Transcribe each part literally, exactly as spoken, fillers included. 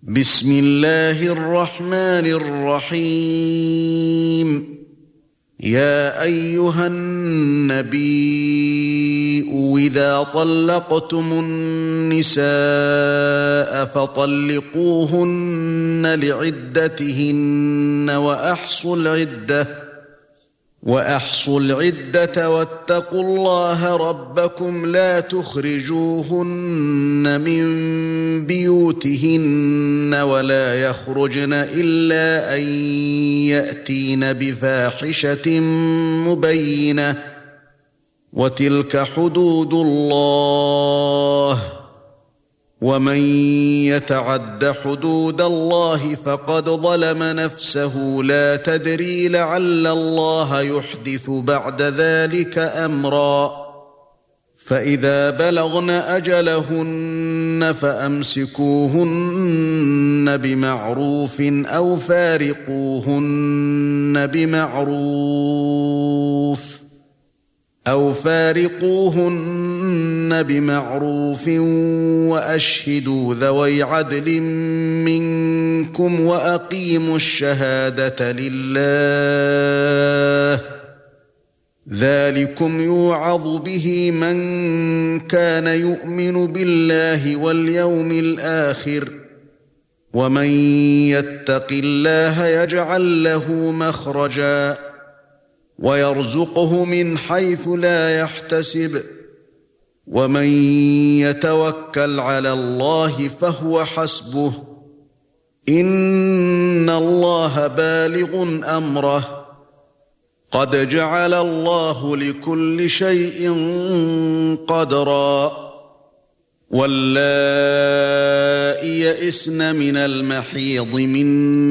بسم الله الرحمن الرحيم يا أيها النبي إذا طلقتم النساء فطلقوهن لعدتهن وأحصوا العدة وأحصوا العدة واتقوا الله ربكم لا تخرجوهن من بيوتهن ولا يخرجن إلا أن يأتين بفاحشة مبينة وتلك حدود الله ومن يتعد حدود الله فقد ظلم نفسه لا تدري لعل الله يحدث بعد ذلك أمرا فإذا بلغن أجلهن فأمسكوهن بمعروف أو فارقوهن بمعروف أو فارقوهن بمعروف وأشهدوا ذوي عدل منكم وأقيموا الشهادة لله ذلكم يوعظ به من كان يؤمن بالله واليوم الآخر ومن يتق الله يجعل له مخرجا ويرزقه من حيث لا يحتسب ومن يتوكل على الله فهو حسبه إن الله بالغ أمره قد جعل الله لكل شيء قدرا واللائي يئسن من المحيض من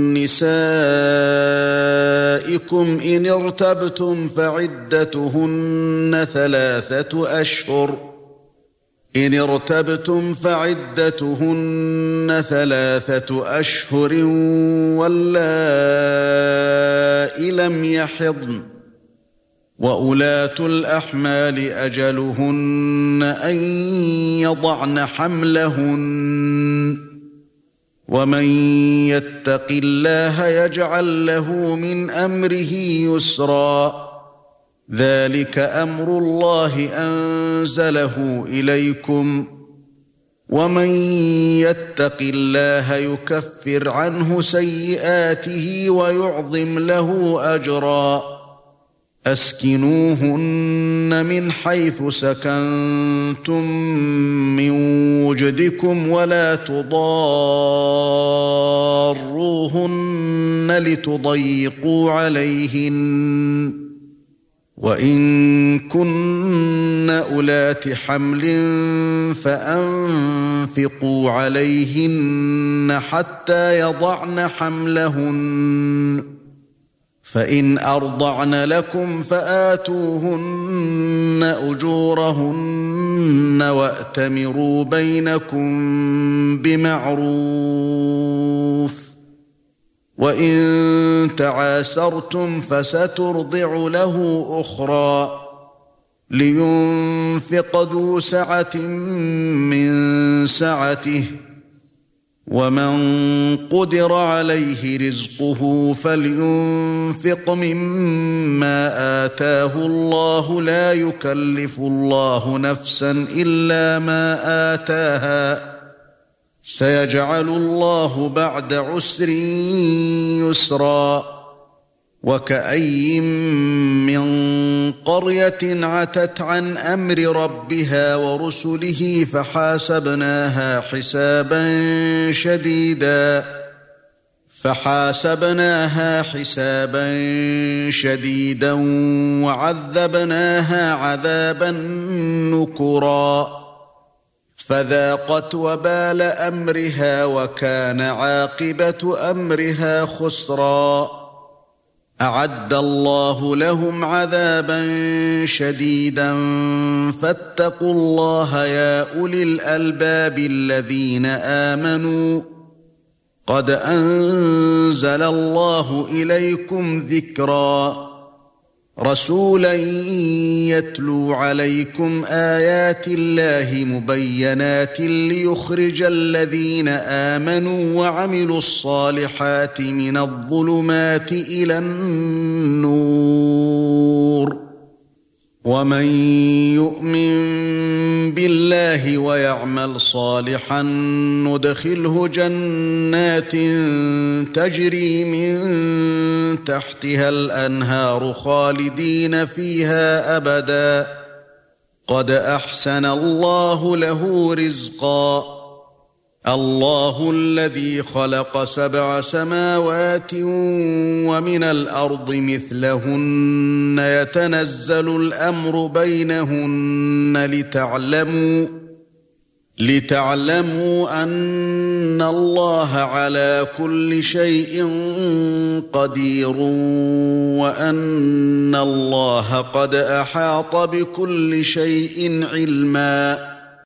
نسائكم إن ارتبتم فعدتهن ثلاثة أشهر إن ارتبتم فعدتهن ثلاثة أشهر واللائي لم يحضن وأولاة الأحمال أجلهن أن يضعن حملهن ومن يتق الله يجعل له من أمره يسرا ذلك أمر الله أنزله إليكم ومن يتق الله يكفر عنه سيئاته ويعظم له أجرا أسكنوهن من حيث سكنتم من وجدكم ولا تضاروهن لتضيقوا عليهن وإن كن أولات حمل فأنفقوا عليهن حتى يضعن حملهن فإن أرضعن لكم فآتوهن أجورهن وأتمروا بينكم بمعروف وإن تعاسرتم فسترضع له أخرى لينفق ذو سعة من سعته ومن قدر عليه رزقه فلينفق مما آتاه الله لا يكلف الله نفسا إلا ما آتاها سيجعل الله بعد عسر يسرا وكأي من قرية عتت عن أمر ربها ورسله فحاسبناها حسابا شديدا فحاسبناها حسابا شديدا وعذبناها عذابا نكرا فذاقت وبال أمرها وكان عاقبة أمرها خسرا أعد الله لهم عذابا شديدا فاتقوا الله يا أولي الألباب الذين آمنوا قد أنزل الله إليكم ذكرا رسولا يتلو عليكم آيات الله مبينات ليخرج الذين آمنوا وعملوا الصالحات من الظلمات إلى النور ومن يؤمن بالله ويعمل صالحا ندخله جنات تجري من تحتها الأنهار خالدين فيها أبدا قد أحسن الله له رزقا الله الذي خلق سبع سماوات ومن الأرض مثلهن يتنزل الأمر بينهن لتعلموا لتعلموا أن الله على كل شيء قدير وأن الله قد أحاط بكل شيء علما